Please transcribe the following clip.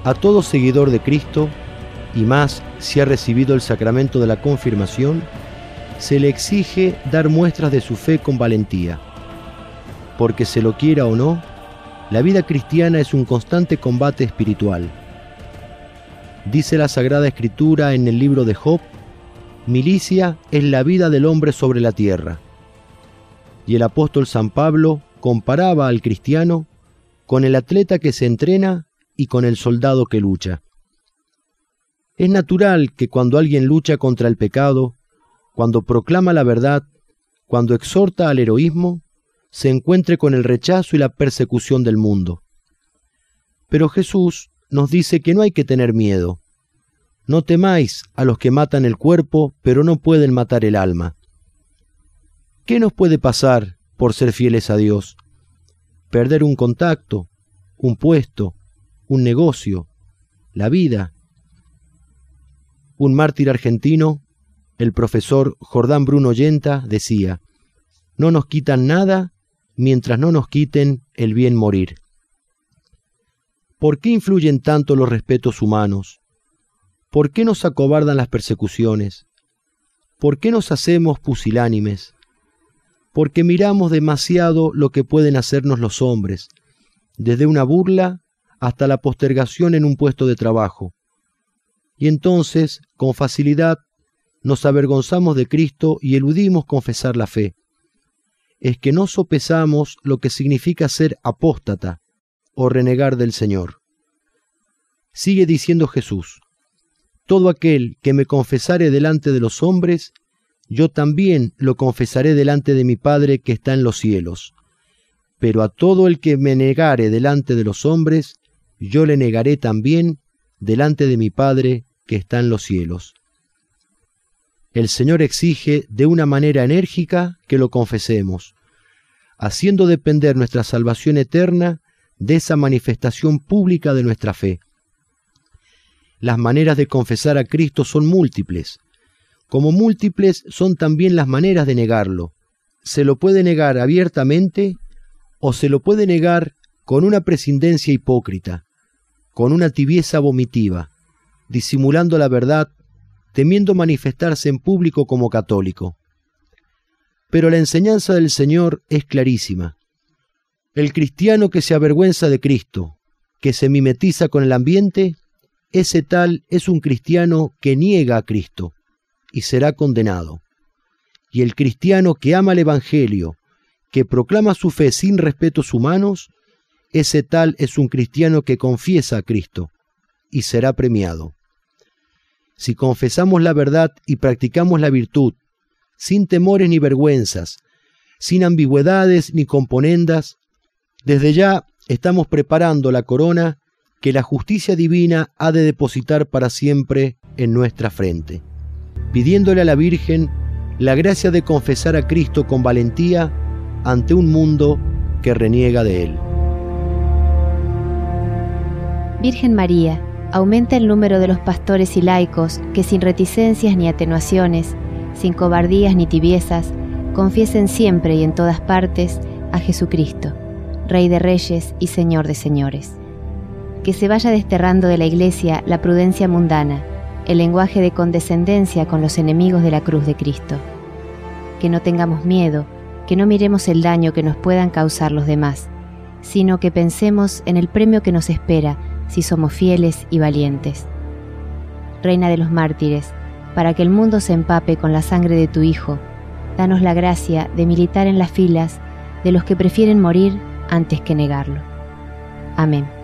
A todo seguidor de Cristo, y más si ha recibido el sacramento de la confirmación, se le exige dar muestras de su fe con valentía. Porque se lo quiera o no, la vida cristiana es un constante combate espiritual. Dice la Sagrada Escritura en el libro de Job: milicia es la vida del hombre sobre la tierra. Y el apóstol San Pablo comparaba al cristiano con el atleta que se entrena y con el soldado que lucha. Es natural que cuando alguien lucha contra el pecado, cuando proclama la verdad, cuando exhorta al heroísmo, se encuentre con el rechazo y la persecución del mundo. Pero Jesús nos dice que no hay que tener miedo. No temáis a los que matan el cuerpo, pero no pueden matar el alma. ¿Qué nos puede pasar por ser fieles a Dios? Perder un contacto, un puesto, un negocio, la vida. Un mártir argentino, el profesor Jordán Bruno Yenta, decía: no nos quitan nada mientras no nos quiten el bien morir. ¿Por qué influyen tanto los respetos humanos? ¿Por qué nos acobardan las persecuciones? ¿Por qué nos hacemos pusilánimes? Porque miramos demasiado lo que pueden hacernos los hombres, desde una burla hasta la postergación en un puesto de trabajo. Y entonces, con facilidad, nos avergonzamos de Cristo y eludimos confesar la fe. Es que no sopesamos lo que significa ser apóstata o renegar del Señor. Sigue diciendo Jesús: todo aquel que me confesare delante de los hombres, yo también lo confesaré delante de mi Padre que está en los cielos. Pero a todo el que me negare delante de los hombres, yo le negaré también delante de mi Padre que está en los cielos. El Señor exige de una manera enérgica que lo confesemos, haciendo depender nuestra salvación eterna de esa manifestación pública de nuestra fe. Las maneras de confesar a Cristo son múltiples. Como múltiples son también las maneras de negarlo. Se lo puede negar abiertamente o se lo puede negar con una prescindencia hipócrita, con una tibieza vomitiva, disimulando la verdad, temiendo manifestarse en público como católico. Pero la enseñanza del Señor es clarísima. El cristiano que se avergüenza de Cristo, que se mimetiza con el ambiente, ese tal es un cristiano que niega a Cristo y será condenado. Y el cristiano que ama el Evangelio, que proclama su fe sin respetos humanos, ese tal es un cristiano que confiesa a Cristo y será premiado. Si confesamos la verdad y practicamos la virtud, sin temores ni vergüenzas, sin ambigüedades ni componendas, desde ya estamos preparando la corona que la justicia divina ha de depositar para siempre en nuestra frente, pidiéndole a la Virgen la gracia de confesar a Cristo con valentía ante un mundo que reniega de Él. Virgen María, aumenta el número de los pastores y laicos que sin reticencias ni atenuaciones, sin cobardías ni tibiezas, confiesen siempre y en todas partes a Jesucristo, Rey de Reyes y Señor de Señores. Que se vaya desterrando de la Iglesia la prudencia mundana, el lenguaje de condescendencia con los enemigos de la cruz de Cristo. Que no tengamos miedo, que no miremos el daño que nos puedan causar los demás, sino que pensemos en el premio que nos espera si somos fieles y valientes. Reina de los mártires, para que el mundo se empape con la sangre de tu Hijo, danos la gracia de militar en las filas de los que prefieren morir antes que negarlo. Amén.